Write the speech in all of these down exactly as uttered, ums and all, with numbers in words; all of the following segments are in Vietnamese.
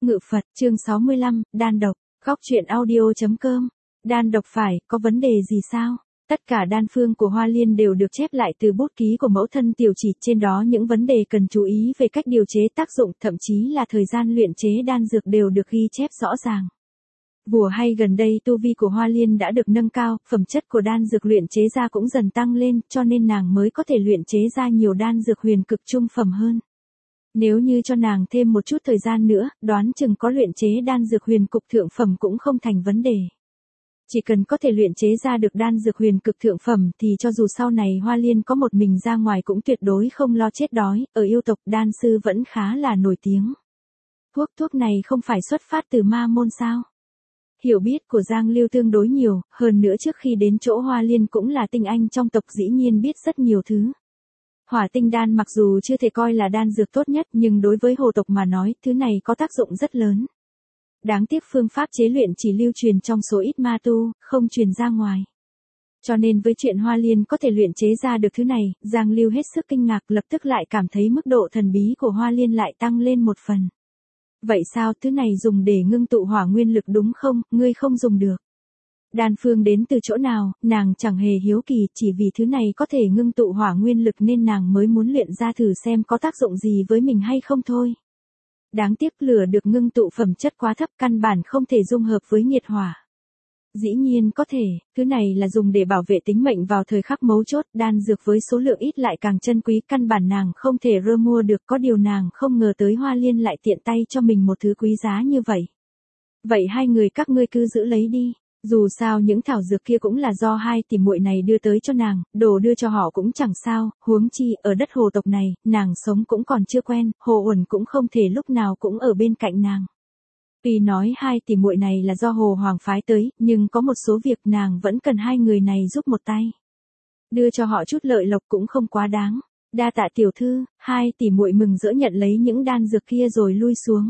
Ngự Phật, chương sáu mươi lăm, đan độc, góc truyện audio.com. Đan độc phải, có vấn đề gì sao? Tất cả đan phương của Hoa Liên đều được chép lại từ bút ký của mẫu thân Tiểu Chỉ, trên đó những vấn đề cần chú ý về cách điều chế tác dụng, thậm chí là thời gian luyện chế đan dược đều được ghi chép rõ ràng. Vừa hay gần đây tu vi của Hoa Liên đã được nâng cao, phẩm chất của đan dược luyện chế ra cũng dần tăng lên, cho nên nàng mới có thể luyện chế ra nhiều đan dược huyền cực trung phẩm hơn. Nếu như cho nàng thêm một chút thời gian nữa, đoán chừng có luyện chế đan dược huyền cực thượng phẩm cũng không thành vấn đề. Chỉ cần có thể luyện chế ra được đan dược huyền cực thượng phẩm thì cho dù sau này Hoa Liên có một mình ra ngoài cũng tuyệt đối không lo chết đói, ở yêu tộc đan sư vẫn khá là nổi tiếng. Thuốc thuốc này không phải xuất phát từ ma môn sao? Hiểu biết của Giang Lưu tương đối nhiều, hơn nữa trước khi đến chỗ Hoa Liên cũng là tinh anh trong tộc, dĩ nhiên biết rất nhiều thứ. Hỏa tinh đan mặc dù chưa thể coi là đan dược tốt nhất nhưng đối với hồ tộc mà nói, thứ này có tác dụng rất lớn. Đáng tiếc phương pháp chế luyện chỉ lưu truyền trong số ít ma tu, không truyền ra ngoài. Cho nên với chuyện Hoa Liên có thể luyện chế ra được thứ này, Giang Lưu hết sức kinh ngạc, lập tức lại cảm thấy mức độ thần bí của Hoa Liên lại tăng lên một phần. Vậy sao, thứ này dùng để ngưng tụ hỏa nguyên lực đúng không, ngươi không dùng được? Đan phương đến từ chỗ nào, nàng chẳng hề hiếu kỳ, chỉ vì thứ này có thể ngưng tụ hỏa nguyên lực nên nàng mới muốn luyện ra thử xem có tác dụng gì với mình hay không thôi. Đáng tiếc lửa được ngưng tụ phẩm chất quá thấp, căn bản không thể dung hợp với nhiệt hỏa. Dĩ nhiên có thể, thứ này là dùng để bảo vệ tính mệnh vào thời khắc mấu chốt, đan dược với số lượng ít lại càng chân quý, căn bản nàng không thể rơ mua được, có điều nàng không ngờ tới Hoa Liên lại tiện tay cho mình một thứ quý giá như vậy. Vậy hai người các ngươi cứ giữ lấy đi. Dù sao những thảo dược kia cũng là do hai tỷ muội này đưa tới cho nàng, đồ đưa cho họ cũng chẳng sao, huống chi ở đất hồ tộc này, nàng sống cũng còn chưa quen, Hồ Uẩn cũng không thể lúc nào cũng ở bên cạnh nàng. Tuy nói hai tỷ muội này là do Hồ Hoàng phái tới, nhưng có một số việc nàng vẫn cần hai người này giúp một tay. Đưa cho họ chút lợi lộc cũng không quá đáng. Đa tạ tiểu thư, hai tỷ muội mừng rỡ nhận lấy những đan dược kia rồi lui xuống.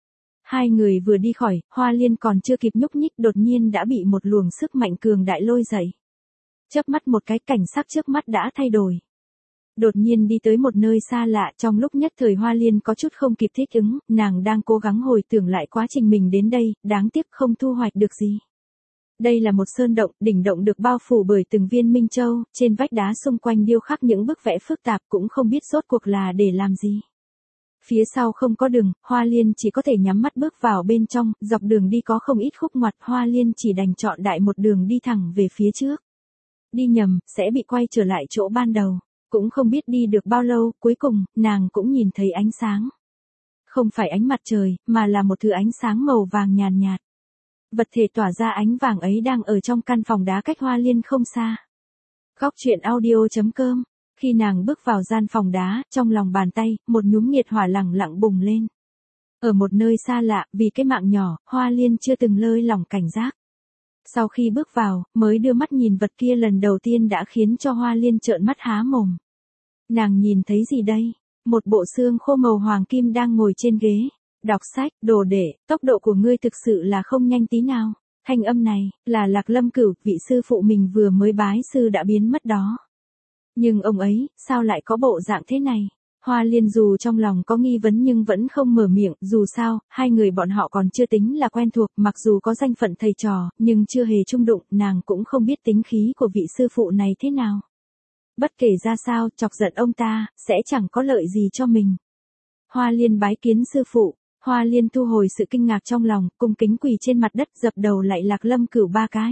Hai người vừa đi khỏi, Hoa Liên còn chưa kịp nhúc nhích đột nhiên đã bị một luồng sức mạnh cường đại lôi dậy. Chớp mắt một cái, cảnh sắc trước mắt đã thay đổi. Đột nhiên đi tới một nơi xa lạ, trong lúc nhất thời Hoa Liên có chút không kịp thích ứng, nàng đang cố gắng hồi tưởng lại quá trình mình đến đây, đáng tiếc không thu hoạch được gì. Đây là một sơn động, đỉnh động được bao phủ bởi từng viên minh châu, trên vách đá xung quanh điêu khắc những bức vẽ phức tạp, cũng không biết rốt cuộc là để làm gì. Phía sau không có đường, Hoa Liên chỉ có thể nhắm mắt bước vào bên trong, dọc đường đi có không ít khúc ngoặt, Hoa Liên chỉ đành chọn đại một đường đi thẳng về phía trước. Đi nhầm, sẽ bị quay trở lại chỗ ban đầu. Cũng không biết đi được bao lâu, cuối cùng, nàng cũng nhìn thấy ánh sáng. Không phải ánh mặt trời, mà là một thứ ánh sáng màu vàng nhàn nhạt, nhạt. Vật thể tỏa ra ánh vàng ấy đang ở trong căn phòng đá cách Hoa Liên không xa. Góc truyện audio.com. Khi nàng bước vào gian phòng đá, trong lòng bàn tay, một nhúm nhiệt hỏa lẳng lặng bùng lên. Ở một nơi xa lạ, vì cái mạng nhỏ, Hoa Liên chưa từng lơi lỏng cảnh giác. Sau khi bước vào, mới đưa mắt nhìn vật kia lần đầu tiên đã khiến cho Hoa Liên trợn mắt há mồm. Nàng nhìn thấy gì đây? Một bộ xương khô màu hoàng kim đang ngồi trên ghế. Đọc sách, đồ đệ, tốc độ của ngươi thực sự là không nhanh tí nào. Thanh âm này, là Lạc Lâm Cửu, vị sư phụ mình vừa mới bái sư đã biến mất đó. Nhưng ông ấy, sao lại có bộ dạng thế này? Hoa Liên dù trong lòng có nghi vấn nhưng vẫn không mở miệng, dù sao, hai người bọn họ còn chưa tính là quen thuộc, mặc dù có danh phận thầy trò, nhưng chưa hề chung đụng, nàng cũng không biết tính khí của vị sư phụ này thế nào. Bất kể ra sao, chọc giận ông ta, sẽ chẳng có lợi gì cho mình. Hoa Liên bái kiến sư phụ, Hoa Liên thu hồi sự kinh ngạc trong lòng, cung kính quỳ trên mặt đất dập đầu lại Lạc Lâm Cửu ba cái.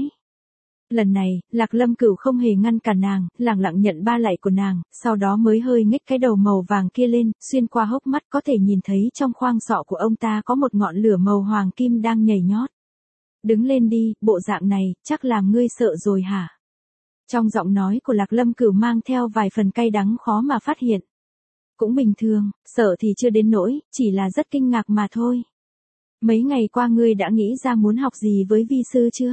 Lần này, Lạc Lâm Cửu không hề ngăn cản nàng, lẳng lặng nhận ba lạy của nàng, sau đó mới hơi nhếch cái đầu màu vàng kia lên, xuyên qua hốc mắt có thể nhìn thấy trong khoang sọ của ông ta có một ngọn lửa màu hoàng kim đang nhảy nhót. Đứng lên đi, bộ dạng này, chắc làm ngươi sợ rồi hả? Trong giọng nói của Lạc Lâm Cửu mang theo vài phần cay đắng khó mà phát hiện. Cũng bình thường, sợ thì chưa đến nỗi, chỉ là rất kinh ngạc mà thôi. Mấy ngày qua ngươi đã nghĩ ra muốn học gì với vi sư chưa?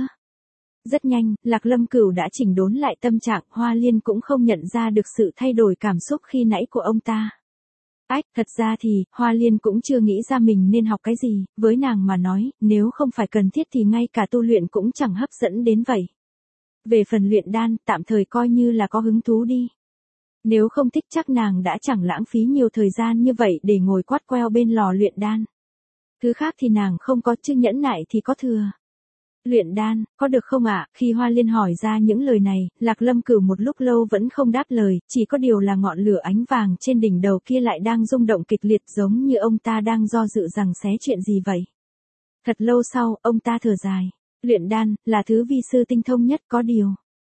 Rất nhanh, Lạc Lâm Cửu đã chỉnh đốn lại tâm trạng, Hoa Liên cũng không nhận ra được sự thay đổi cảm xúc khi nãy của ông ta. Ách, thật ra thì, Hoa Liên cũng chưa nghĩ ra mình nên học cái gì, với nàng mà nói, nếu không phải cần thiết thì ngay cả tu luyện cũng chẳng hấp dẫn đến vậy. Về phần luyện đan, tạm thời coi như là có hứng thú đi. Nếu không thích chắc nàng đã chẳng lãng phí nhiều thời gian như vậy để ngồi quát queo bên lò luyện đan. Thứ khác thì nàng không có, chứ nhẫn nại thì có thừa. Luyện đan, có được không ạ? Khi Hoa Liên hỏi ra những lời này, Lạc Lâm Cửu một lúc lâu vẫn không đáp lời, chỉ có điều là ngọn lửa ánh vàng trên đỉnh đầu kia lại đang rung động kịch liệt, giống như ông ta đang do dự rằng xé chuyện gì vậy. Thật lâu sau, ông ta thở dài. Luyện đan, là thứ vi sư tinh thông nhất, có điều.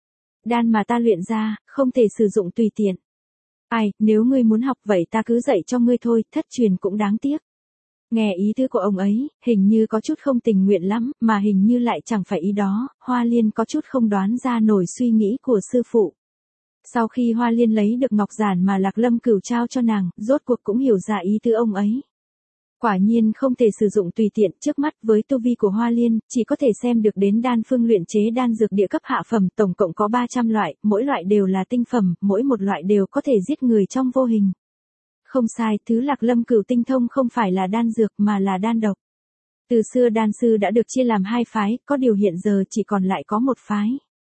Đan mà ta luyện ra, không thể sử dụng tùy tiện. Ai, nếu ngươi muốn học vậy ta cứ dạy cho ngươi thôi, thất truyền cũng đáng tiếc. Nghe ý tứ của ông ấy, hình như có chút không tình nguyện lắm, mà hình như lại chẳng phải ý đó, Hoa Liên có chút không đoán ra nổi suy nghĩ của sư phụ. Sau khi Hoa Liên lấy được ngọc giản mà Lạc Lâm Cửu trao cho nàng, rốt cuộc cũng hiểu ra ý tứ ông ấy. Quả nhiên không thể sử dụng tùy tiện, trước mắt với tu vi của Hoa Liên, chỉ có thể xem được đến đan phương luyện chế đan dược địa cấp hạ phẩm, tổng cộng có ba trăm loại, mỗi loại đều là tinh phẩm, mỗi một loại đều có thể giết người trong vô hình. Không sai, thứ Lạc Lâm Cửu tinh thông không phải là đan dược mà là đan độc. Từ xưa đan sư đã được chia làm hai phái, có điều hiện giờ chỉ còn lại có một phái.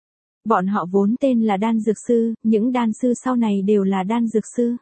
Bọn họ vốn tên là đan dược sư, những đan sư sau này đều là đan dược sư.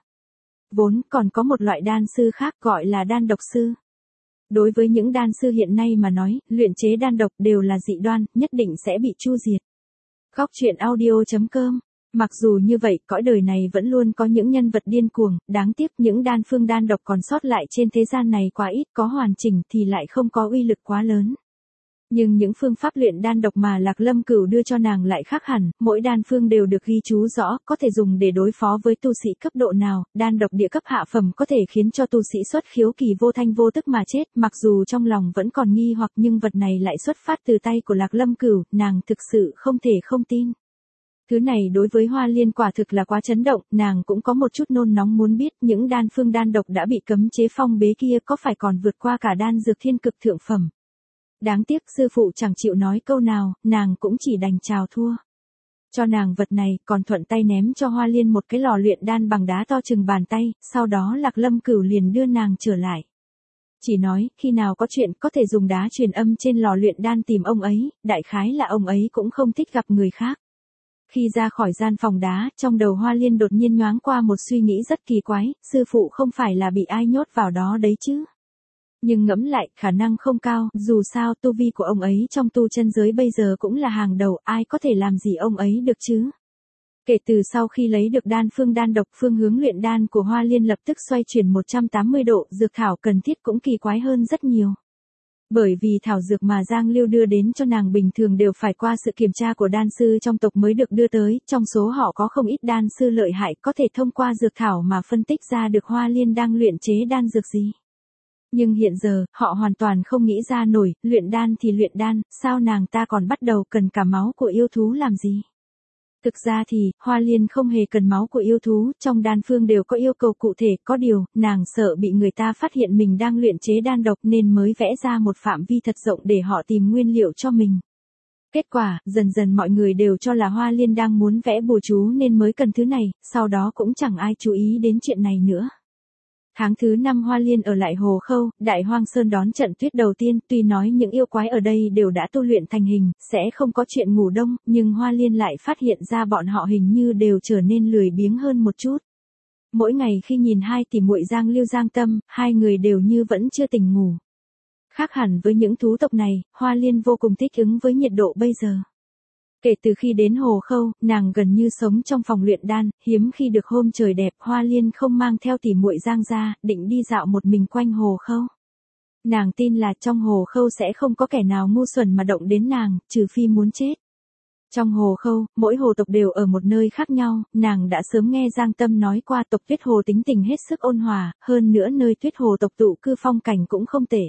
Vốn còn có một loại đan sư khác gọi là đan độc sư. Đối với những đan sư hiện nay mà nói, luyện chế đan độc đều là dị đoan, nhất định sẽ bị chu diệt. Góc truyện audio chấm com. Mặc dù như vậy, cõi đời này vẫn luôn có những nhân vật điên cuồng, đáng tiếc những đan phương đan độc còn sót lại trên thế gian này quá ít, có hoàn chỉnh thì lại không có uy lực quá lớn. Nhưng những phương pháp luyện đan độc mà Lạc Lâm Cửu đưa cho nàng lại khác hẳn, mỗi đan phương đều được ghi chú rõ, có thể dùng để đối phó với tu sĩ cấp độ nào, đan độc địa cấp hạ phẩm có thể khiến cho tu sĩ xuất khiếu kỳ vô thanh vô tức mà chết, mặc dù trong lòng vẫn còn nghi hoặc nhưng vật này lại xuất phát từ tay của Lạc Lâm Cửu, nàng thực sự không thể không tin. Thứ này đối với Hoa Liên quả thực là quá chấn động, nàng cũng có một chút nôn nóng muốn biết những đan phương đan độc đã bị cấm chế phong bế kia có phải còn vượt qua cả đan dược thiên cực thượng phẩm. Đáng tiếc sư phụ chẳng chịu nói câu nào, nàng cũng chỉ đành chào thua. Cho nàng vật này, còn thuận tay ném cho Hoa Liên một cái lò luyện đan bằng đá to chừng bàn tay, sau đó Lạc Lâm Cửu liền đưa nàng trở lại. Chỉ nói, khi nào có chuyện có thể dùng đá truyền âm trên lò luyện đan tìm ông ấy, đại khái là ông ấy cũng không thích gặp người khác. Khi ra khỏi gian phòng đá, trong đầu Hoa Liên đột nhiên nhoáng qua một suy nghĩ rất kỳ quái, sư phụ không phải là bị ai nhốt vào đó đấy chứ. Nhưng ngẫm lại, khả năng không cao, dù sao tu vi của ông ấy trong tu chân giới bây giờ cũng là hàng đầu, ai có thể làm gì ông ấy được chứ. Kể từ sau khi lấy được đan phương đan độc, phương hướng luyện đan của Hoa Liên lập tức xoay chuyển một trăm tám mươi độ, dược thảo cần thiết cũng kỳ quái hơn rất nhiều. Bởi vì thảo dược mà Giang Lưu đưa đến cho nàng bình thường đều phải qua sự kiểm tra của đan sư trong tộc mới được đưa tới, trong số họ có không ít đan sư lợi hại có thể thông qua dược thảo mà phân tích ra được Hoa Liên đang luyện chế đan dược gì. Nhưng hiện giờ, họ hoàn toàn không nghĩ ra nổi, luyện đan thì luyện đan, sao nàng ta còn bắt đầu cần cả máu của yêu thú làm gì? Thực ra thì, Hoa Liên không hề cần máu của yêu thú, trong đan phương đều có yêu cầu cụ thể, có điều, nàng sợ bị người ta phát hiện mình đang luyện chế đan độc nên mới vẽ ra một phạm vi thật rộng để họ tìm nguyên liệu cho mình. Kết quả, dần dần mọi người đều cho là Hoa Liên đang muốn vẽ bùa chú nên mới cần thứ này, sau đó cũng chẳng ai chú ý đến chuyện này nữa. Tháng thứ năm Hoa Liên ở lại Hồ Khâu, Đại Hoang Sơn đón trận tuyết đầu tiên, tuy nói những yêu quái ở đây đều đã tu luyện thành hình, sẽ không có chuyện ngủ đông, nhưng Hoa Liên lại phát hiện ra bọn họ hình như đều trở nên lười biếng hơn một chút. Mỗi ngày khi nhìn hai tỷ muội Giang Lưu Giang Tâm, hai người đều như vẫn chưa tỉnh ngủ. Khác hẳn với những thú tộc này, Hoa Liên vô cùng thích ứng với nhiệt độ bây giờ. Kể từ khi đến Hồ Khâu, nàng gần như sống trong phòng luyện đan, hiếm khi được hôm trời đẹp, Hoa Liên không mang theo tỷ muội Giang ra, định đi dạo một mình quanh Hồ Khâu. Nàng tin là trong Hồ Khâu sẽ không có kẻ nào ngu xuẩn mà động đến nàng, trừ phi muốn chết. Trong Hồ Khâu, mỗi hồ tộc đều ở một nơi khác nhau, nàng đã sớm nghe Giang Tâm nói qua tộc Tuyết Hồ tính tình hết sức ôn hòa, hơn nữa nơi Tuyết Hồ tộc tụ cư phong cảnh cũng không tệ.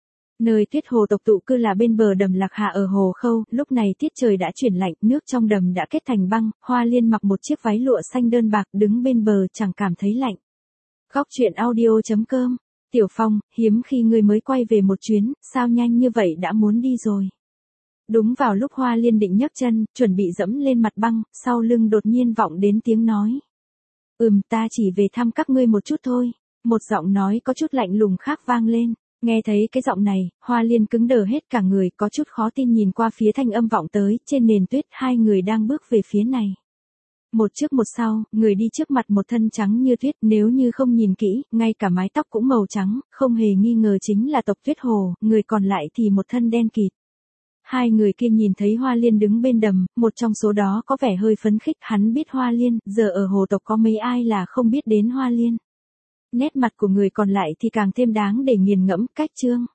Nơi Tuyết Hồ tộc tụ cư là bên bờ đầm Lạc Hà ở Hồ Khâu, lúc này tiết trời đã chuyển lạnh, nước trong đầm đã kết thành băng, Hoa Liên mặc một chiếc váy lụa xanh đơn bạc đứng bên bờ chẳng cảm thấy lạnh. Góc truyện audio chấm com. Tiểu Phong, hiếm khi ngươi mới quay về một chuyến, sao nhanh như vậy đã muốn đi rồi. Đúng vào lúc Hoa Liên định nhấc chân, chuẩn bị dẫm lên mặt băng, sau lưng đột nhiên vọng đến tiếng nói. Ừm, ta chỉ về thăm các ngươi một chút thôi. Một giọng nói có chút lạnh lùng khác vang lên. Nghe thấy cái giọng này, Hoa Liên cứng đờ hết cả người, có chút khó tin nhìn qua phía thanh âm vọng tới, trên nền tuyết hai người đang bước về phía này. Một trước một sau, người đi trước mặt một thân trắng như tuyết, nếu như không nhìn kỹ, ngay cả mái tóc cũng màu trắng, không hề nghi ngờ chính là tộc Tuyết Hồ, người còn lại thì một thân đen kịt. Hai người kia nhìn thấy Hoa Liên đứng bên đầm, một trong số đó có vẻ hơi phấn khích, hắn biết Hoa Liên, giờ ở hồ tộc có mấy ai là không biết đến Hoa Liên. Nét mặt của người còn lại thì càng thêm đáng để nghiền ngẫm, cách chương.